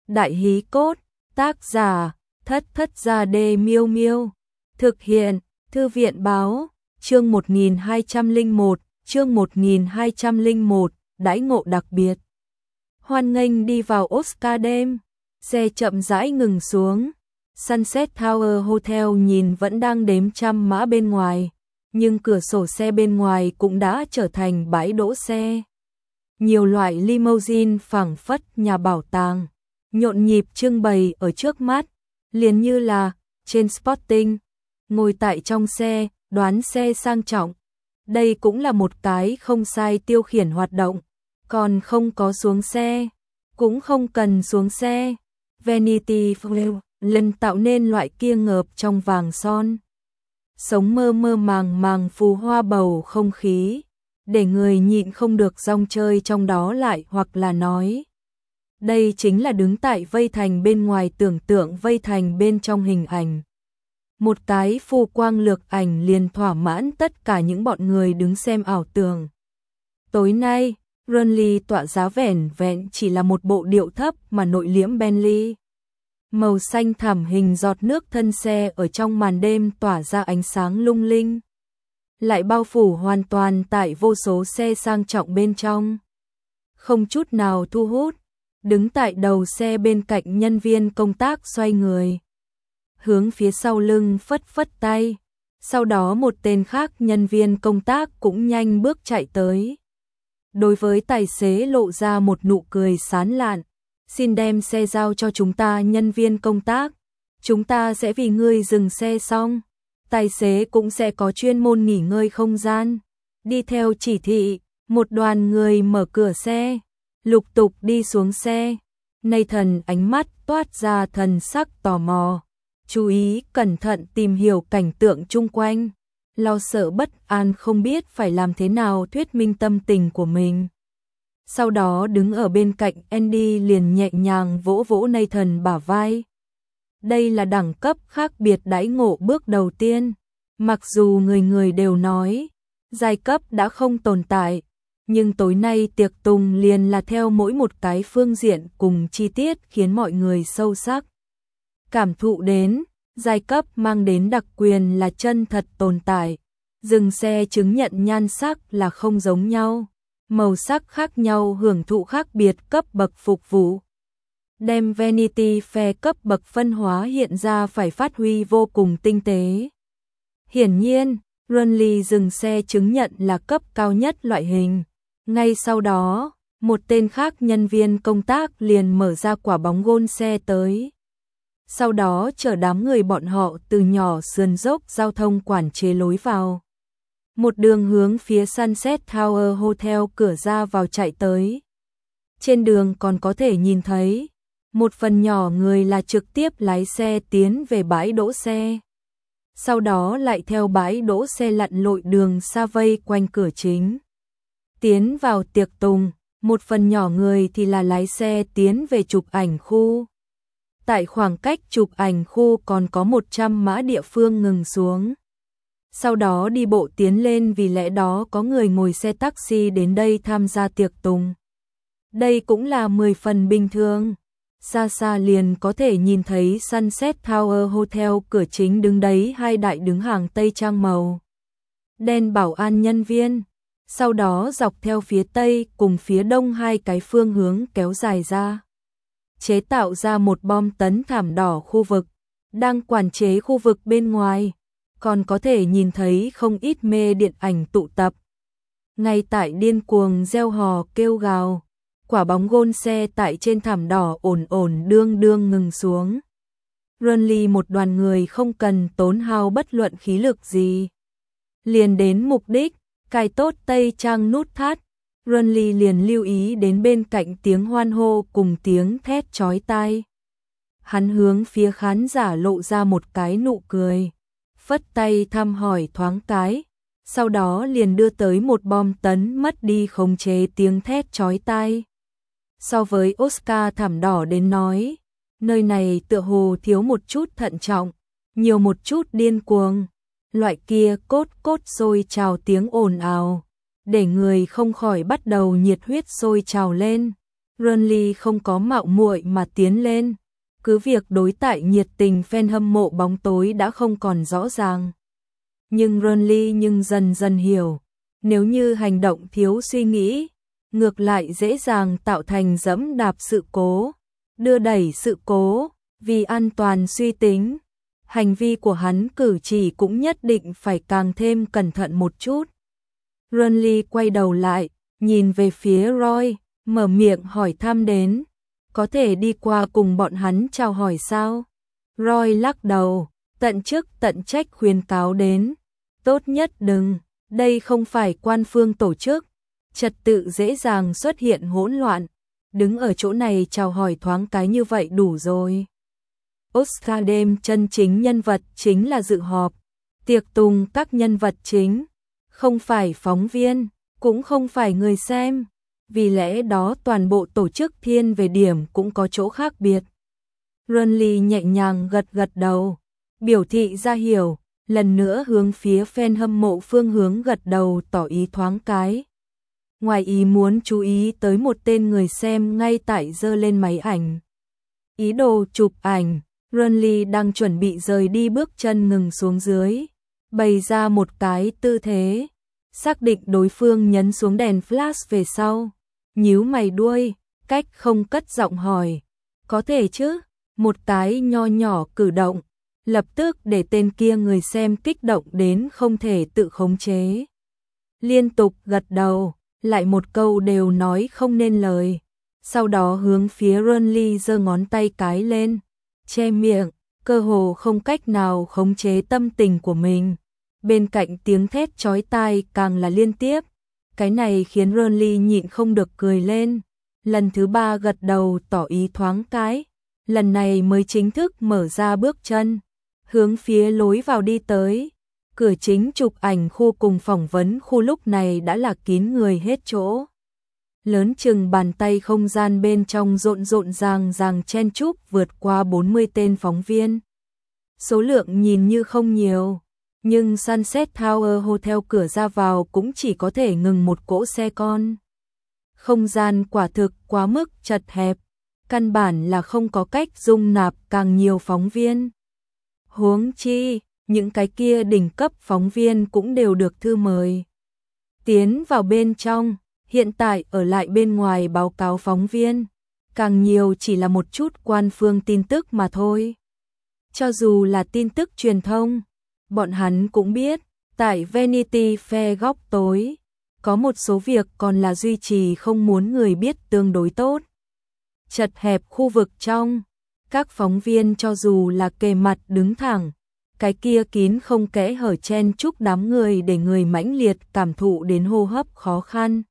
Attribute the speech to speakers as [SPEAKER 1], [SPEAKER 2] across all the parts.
[SPEAKER 1] Đại hí cốt, tác giả, Thất Thất Gia Đê Miêu Miêu. Thực hiện, Thư viện báo, chương 1201, chương 1201, đãi ngộ đặc biệt. Hoan nghênh đi vào Oscar đêm, xe chậm rãi ngừng xuống. Sunset Tower Hotel nhìn vẫn đang đếm trăm mã bên ngoài, nhưng cửa sổ xe bên ngoài cũng đã trở thành bãi đỗ xe. Nhiều loại limousine phảng phất nhà bảo tàng, nhộn nhịp trưng bày ở trước mắt, liền như là trên Spotting, ngồi tại trong xe, đoán xe sang trọng. Đây cũng là một cái không sai tiêu khiển hoạt động, còn không có xuống xe, cũng không cần xuống xe. Vanity Fair lần tạo nên loại kia ngợp trong vàng son. Sống mơ mơ màng màng phù hoa bầu không khí, để người nhịn không được rong chơi trong đó lại hoặc là nói. Đây chính là đứng tại vây thành bên ngoài tưởng tượng vây thành bên trong hình ảnh. Một cái phù quang lược ảnh liền thỏa mãn tất cả những bọn người đứng xem ảo tưởng. Tối nay, Runley tọa giá vẻn vẹn chỉ là một bộ điệu thấp mà nội liễm Bentley. Màu xanh thẳm hình giọt nước thân xe ở trong màn đêm tỏa ra ánh sáng lung linh, lại bao phủ hoàn toàn tại vô số xe sang trọng bên trong. Không chút nào thu hút, đứng tại đầu xe bên cạnh nhân viên công tác xoay người, hướng phía sau lưng phất phất tay, sau đó một tên khác nhân viên công tác cũng nhanh bước chạy tới. Đối với tài xế lộ ra một nụ cười sán lạn. Xin đem xe giao cho chúng ta nhân viên công tác, chúng ta sẽ vì ngươi dừng xe xong, tài xế cũng sẽ có chuyên môn nghỉ ngơi không gian. Đi theo chỉ thị, một đoàn người mở cửa xe, lục tục đi xuống xe. Nathan ánh mắt toát ra thần sắc tò mò, chú ý cẩn thận tìm hiểu cảnh tượng chung quanh, lo sợ bất an không biết phải làm thế nào thuyết minh tâm tình của mình. Sau đó đứng ở bên cạnh Andy liền nhẹ nhàng vỗ vỗ Nathan bả vai. Đây là đẳng cấp khác biệt đãi ngộ bước đầu tiên. Mặc dù người người đều nói, giai cấp đã không tồn tại, nhưng tối nay tiệc tùng liền là theo mỗi một cái phương diện cùng chi tiết khiến mọi người sâu sắc cảm thụ đến, giai cấp mang đến đặc quyền là chân thật tồn tại. Dừng xe chứng nhận nhan sắc là không giống nhau. Màu sắc khác nhau hưởng thụ khác biệt cấp bậc phục vụ. Đem Vanity Fair cấp bậc phân hóa hiện ra phải phát huy vô cùng tinh tế. Hiển nhiên, Runley dừng xe chứng nhận là cấp cao nhất loại hình. Ngay sau đó, một tên khác nhân viên công tác liền mở ra quả bóng gôn xe tới. Sau đó chở đám người bọn họ từ nhỏ sườn dốc giao thông quản chế lối vào. Một đường hướng phía Sunset Tower Hotel cửa ra vào chạy tới. Trên đường còn có thể nhìn thấy, một phần nhỏ người là trực tiếp lái xe tiến về bãi đỗ xe. Sau đó lại theo bãi đỗ xe lặn lội đường xa vây quanh cửa chính. Tiến vào tiệc tùng, một phần nhỏ người thì là lái xe tiến về chụp ảnh khu. Tại khoảng cách chụp ảnh khu còn có 100 mã địa phương ngừng xuống. Sau đó đi bộ tiến lên vì lẽ đó có người ngồi xe taxi đến đây tham gia tiệc tùng. Đây cũng là 10 phần bình thường. Xa xa liền có thể nhìn thấy Sunset Tower Hotel cửa chính đứng đấy hai đại đứng hàng tây trang màu đen bảo an nhân viên. Sau đó dọc theo phía tây cùng phía đông hai cái phương hướng kéo dài ra, chế tạo ra một bom tấn thảm đỏ khu vực, đang quản chế khu vực bên ngoài. Còn có thể nhìn thấy không ít mê điện ảnh tụ tập. Ngay tại điên cuồng reo hò kêu gào, quả bóng gôn xe tại trên thảm đỏ ổn ổn đương đương ngừng xuống. Runley một đoàn người không cần tốn hao bất luận khí lực gì, liền đến mục đích, cài tốt tây trang nút thắt. Runley liền lưu ý đến bên cạnh tiếng hoan hô cùng tiếng thét chói tai. Hắn hướng phía khán giả lộ ra một cái nụ cười, phất tay thăm hỏi thoáng cái, sau đó liền đưa tới một bom tấn mất đi khống chế tiếng thét chói tai. So với Oscar thảm đỏ đến nói, nơi này tựa hồ thiếu một chút thận trọng, nhiều một chút điên cuồng. Loại kia cốt cốt sôi trào tiếng ồn ào, để người không khỏi bắt đầu nhiệt huyết sôi trào lên. Burnley không có mạo muội mà tiến lên. Cứ việc đối tại nhiệt tình fan hâm mộ bóng tối đã không còn rõ ràng. Nhưng Burnley dần dần hiểu, nếu như hành động thiếu suy nghĩ, ngược lại dễ dàng tạo thành dẫm đạp sự cố, đưa đẩy sự cố, vì an toàn suy tính. Hành vi của hắn cử chỉ cũng nhất định phải càng thêm cẩn thận một chút. Burnley quay đầu lại, nhìn về phía Roy, mở miệng hỏi thăm đến. Có thể đi qua cùng bọn hắn chào hỏi sao? Roy lắc đầu, tận chức tận trách khuyên cáo đến. Tốt nhất đừng, đây không phải quan phương tổ chức. Trật tự dễ dàng xuất hiện hỗn loạn. Đứng ở chỗ này chào hỏi thoáng cái như vậy đủ rồi. Oscar đêm chân chính nhân vật chính là dự họp. Tiệc tùng các nhân vật chính. Không phải phóng viên, cũng không phải người xem. Vì lẽ đó toàn bộ tổ chức thiên về điểm cũng có chỗ khác biệt. Burnley nhẹ nhàng gật gật đầu, biểu thị ra hiểu, lần nữa hướng phía fan hâm mộ phương hướng gật đầu tỏ ý thoáng cái. Ngoài ý muốn chú ý tới một tên người xem ngay tại giơ lên máy ảnh. Ý đồ chụp ảnh, Burnley đang chuẩn bị rời đi bước chân ngừng xuống dưới, bày ra một cái tư thế, xác định đối phương nhấn xuống đèn flash về sau. Nhíu mày đuôi, cách không cất giọng hỏi, có thể chứ? Một cái nho nhỏ cử động, lập tức để tên kia người xem kích động đến không thể tự khống chế. Liên tục gật đầu, lại một câu đều nói không nên lời. Sau đó hướng phía Burnley giơ ngón tay cái lên, che miệng, cơ hồ không cách nào khống chế tâm tình của mình. Bên cạnh tiếng thét chói tai càng là liên tiếp. Cái này khiến Burnley nhịn không được cười lên. Lần thứ 3 gật đầu tỏ ý thoáng cái. Lần này mới chính thức mở ra bước chân, hướng phía lối vào đi tới. Cửa chính chụp ảnh khu cùng phỏng vấn khu lúc này đã là kín người hết chỗ. Lớn chừng bàn tay không gian bên trong rộn ràng chen chúc vượt qua 40 tên phóng viên. Số lượng nhìn như không nhiều, nhưng Sunset Tower Hotel cửa ra vào cũng chỉ có thể ngừng một cỗ xe con. Không gian quả thực quá mức chật hẹp, căn bản là không có cách dung nạp càng nhiều phóng viên. Huống chi, những cái kia đỉnh cấp phóng viên cũng đều được thư mời tiến vào bên trong, hiện tại ở lại bên ngoài báo cáo phóng viên, càng nhiều chỉ là một chút quan phương tin tức mà thôi. Cho dù là tin tức truyền thông, bọn hắn cũng biết, tại Vanity Fair góc tối, có một số việc còn là duy trì không muốn người biết tương đối tốt. Chật hẹp khu vực trong, các phóng viên cho dù là kề mặt đứng thẳng, cái kia kín không kẽ hở chen chúc đám người để người mãnh liệt cảm thụ đến hô hấp khó khăn.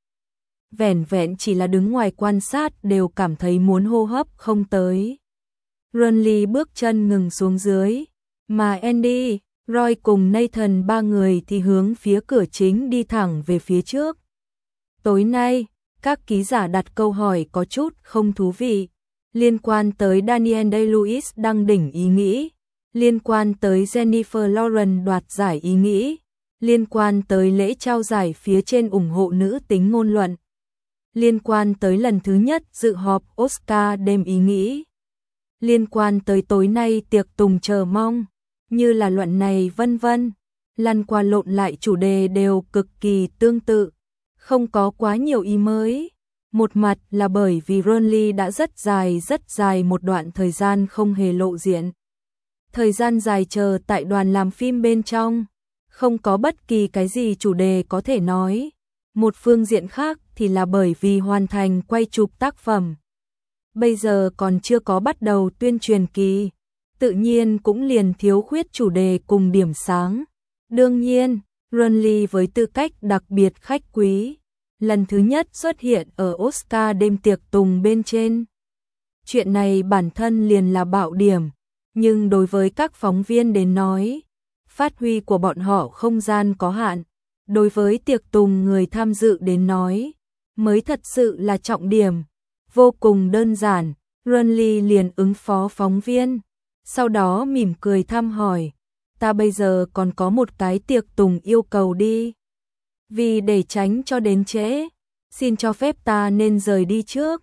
[SPEAKER 1] Vẻn vẹn chỉ là đứng ngoài quan sát đều cảm thấy muốn hô hấp không tới. Burnley bước chân ngừng xuống dưới, mà Andy, Roy cùng Nathan ba người thì hướng phía cửa chính đi thẳng về phía trước. Tối nay, các ký giả đặt câu hỏi có chút không thú vị, liên quan tới Daniel Day-Lewis đăng đỉnh ý nghĩ, liên quan tới Jennifer Lawrence đoạt giải ý nghĩ, liên quan tới lễ trao giải phía trên ủng hộ nữ tính ngôn luận, liên quan tới lần thứ nhất dự họp Oscar đêm ý nghĩ, liên quan tới tối nay tiệc tùng chờ mong, như là luận này vân vân, lăn qua lộn lại chủ đề đều cực kỳ tương tự, không có quá nhiều ý mới. Một mặt là bởi vì Burnley đã rất dài một đoạn thời gian không hề lộ diện. Thời gian dài chờ tại đoàn làm phim bên trong, không có bất kỳ cái gì chủ đề có thể nói. Một phương diện khác thì là bởi vì hoàn thành quay chụp tác phẩm. Bây giờ còn chưa có bắt đầu tuyên truyền kỳ, tự nhiên cũng liền thiếu khuyết chủ đề cùng điểm sáng. Đương nhiên, Burnley với tư cách đặc biệt khách quý, lần thứ nhất xuất hiện ở Oscar đêm tiệc tùng bên trên. Chuyện này bản thân liền là bạo điểm, nhưng đối với các phóng viên đến nói, phát huy của bọn họ không gian có hạn. Đối với tiệc tùng người tham dự đến nói, mới thật sự là trọng điểm. Vô cùng đơn giản, Burnley liền ứng phó phóng viên, sau đó mỉm cười thăm hỏi, ta bây giờ còn có một cái tiệc tùng yêu cầu đi. Vì để tránh cho đến trễ, xin cho phép ta nên rời đi trước.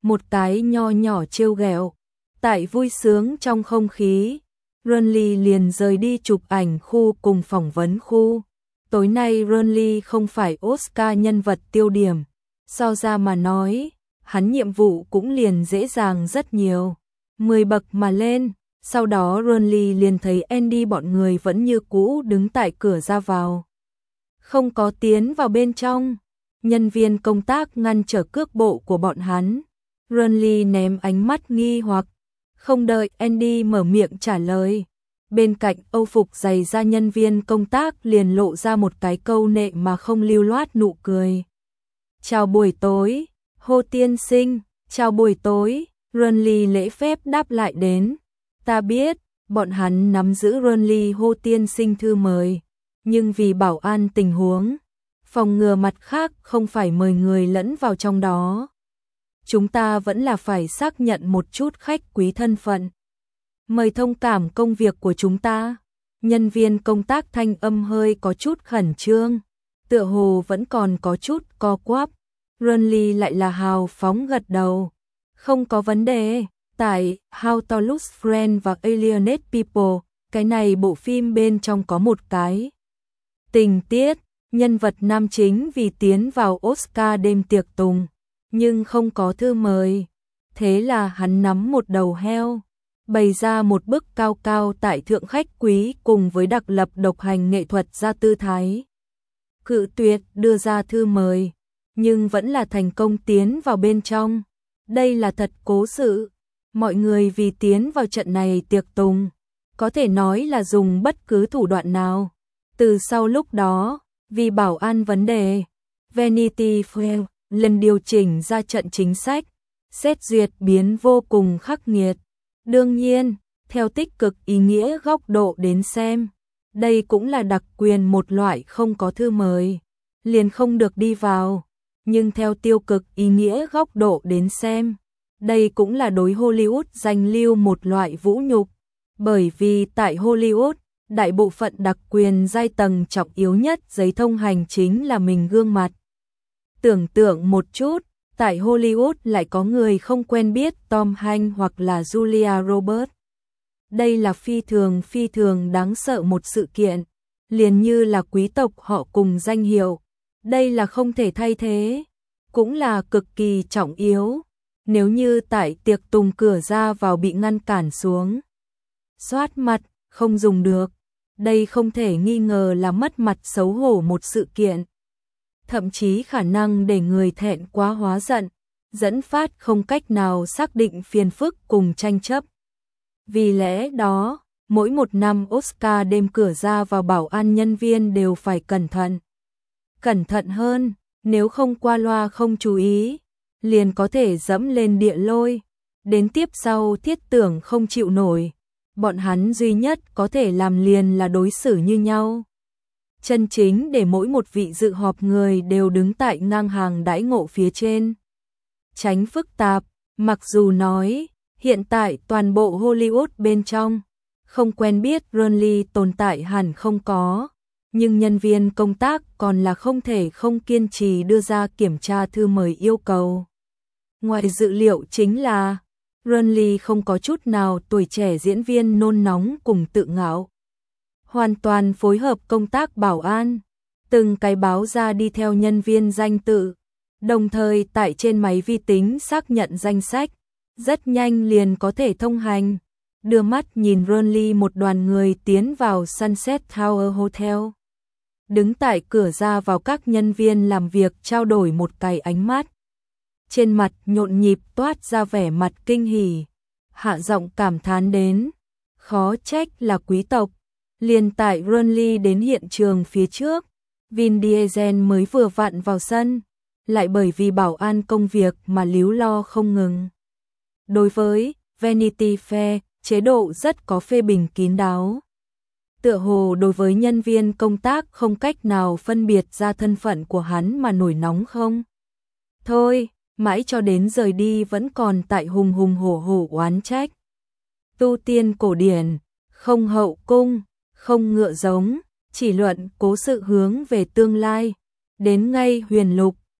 [SPEAKER 1] một cái nho nhỏ trêu ghẹo. Tại vui sướng trong không khí, Renly liền rời đi chụp ảnh khu cùng phỏng vấn khu. Tối nay Renly không phải Oscar nhân vật tiêu điểm, so ra mà nói, hắn nhiệm vụ cũng liền dễ dàng rất nhiều. 10 bậc mà lên, sau đó Renly liền thấy Andy bọn người vẫn như cũ đứng tại cửa ra vào. Không có tiến vào bên trong, nhân viên công tác ngăn trở cước bộ của bọn hắn. Renly ném ánh mắt nghi hoặc, không đợi Andy mở miệng trả lời. Bên cạnh Âu phục dày da nhân viên công tác liền lộ ra một cái câu nệ mà không lưu loát nụ cười. Chào buổi tối, Hồ tiên sinh, chào buổi tối, Renly lễ phép đáp lại đến. Ta biết, bọn hắn nắm giữ Renly Hồ tiên sinh thư mời, nhưng vì bảo an tình huống, phòng ngừa mặt khác không phải mời người lẫn vào trong đó. Chúng ta vẫn là phải xác nhận một chút khách quý thân phận. Mời thông cảm công việc của chúng ta. Nhân viên công tác thanh âm hơi có chút khẩn trương, tựa hồ vẫn còn có chút co quắp. Renly lại là hào phóng gật đầu. Không có vấn đề, tại How to Lose Friends và Alienate People, cái này bộ phim bên trong có một cái tình tiết, nhân vật nam chính vì tiến vào Oscar đêm tiệc tùng, nhưng không có thư mời. Thế là hắn nắm một đầu heo, bày ra một bức cao cao tại thượng khách quý cùng với đặc lập độc hành nghệ thuật ra tư thái. Cự tuyệt đưa ra thư mời, nhưng vẫn là thành công tiến vào bên trong. Đây là thật cố sự. Mọi người vì tiến vào trận này tiệc tùng, có thể nói là dùng bất cứ thủ đoạn nào. Từ sau lúc đó, vì bảo an vấn đề, Vanity Fair lần điều chỉnh ra trận chính sách, xét duyệt biến vô cùng khắc nghiệt. Đương nhiên, theo tích cực ý nghĩa góc độ đến xem, đây cũng là đặc quyền một loại không có thư mời, liền không được đi vào. Nhưng theo tiêu cực ý nghĩa góc độ đến xem, đây cũng là đối Hollywood danh lưu một loại vũ nhục. Bởi vì tại Hollywood, đại bộ phận đặc quyền giai tầng trọng yếu nhất giấy thông hành chính là mình gương mặt. Tưởng tượng một chút, tại Hollywood lại có người không quen biết Tom Hanks hoặc là Julia Roberts. Đây là phi thường đáng sợ một sự kiện, liền như là quý tộc họ cùng danh hiệu. Đây là không thể thay thế, cũng là cực kỳ trọng yếu. Nếu như tại tiệc tùng cửa ra vào bị ngăn cản xuống, xoát mặt, không dùng được, đây không thể nghi ngờ là mất mặt xấu hổ một sự kiện. Thậm chí khả năng để người thẹn quá hóa giận, dẫn phát không cách nào xác định phiền phức cùng tranh chấp. Vì lẽ đó, mỗi một năm Oscar đêm cửa ra vào bảo an nhân viên đều phải cẩn thận. Cẩn thận hơn, nếu không qua loa không chú ý, liền có thể dẫm lên địa lôi. Đến tiếp sau thiết tưởng không chịu nổi, bọn hắn duy nhất có thể làm liền là đối xử như nhau. Chân chính để mỗi một vị dự họp người đều đứng tại ngang hàng đãi ngộ phía trên. Tránh phức tạp, mặc dù nói, hiện tại toàn bộ Hollywood bên trong, không quen biết Renly tồn tại hẳn không có, nhưng nhân viên công tác còn là không thể không kiên trì đưa ra kiểm tra thư mời yêu cầu. Ngoài dự liệu chính là, Renly không có chút nào tuổi trẻ diễn viên nôn nóng cùng tự ngạo. Hoàn toàn phối hợp công tác bảo an, từng cái báo ra đi theo nhân viên danh tự, đồng thời tại trên máy vi tính xác nhận danh sách, rất nhanh liền có thể thông hành. Đưa mắt nhìn Renly một đoàn người tiến vào Sunset Tower Hotel. Đứng tại cửa ra vào các nhân viên làm việc trao đổi một cái ánh mắt. Trên mặt nhộn nhịp toát ra vẻ mặt kinh hỉ, hạ giọng cảm thán đến, khó trách là quý tộc. Liền tại Renly đến hiện trường phía trước, Vin Diesel mới vừa vặn vào sân, lại bởi vì bảo an công việc mà líu lo không ngừng. Đối với Vanity Fair, chế độ rất có phê bình kín đáo. Tựa hồ đối với nhân viên công tác không cách nào phân biệt ra thân phận của hắn mà nổi nóng không. Thôi, mãi cho đến rời đi vẫn còn tại hùng hùng hổ hổ oán trách. Tu tiên cổ điển, không hậu cung, không ngựa giống, chỉ luận cố sự hướng về tương lai. Đến ngay huyền lục,